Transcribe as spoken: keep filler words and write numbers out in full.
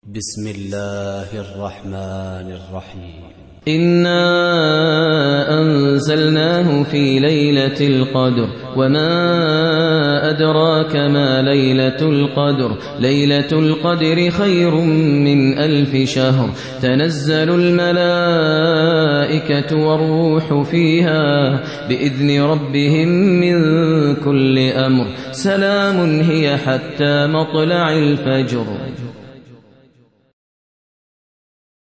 بسم الله الرحمن الرحيم. إنا أنزلناه في ليلة القدر وما أدراك ما ليلة القدر ليلة القدر خير من ألف شهر تنزل الملائكة والروح فيها بإذن ربهم من كل أمر سلام هي حتى مطلع الفجر.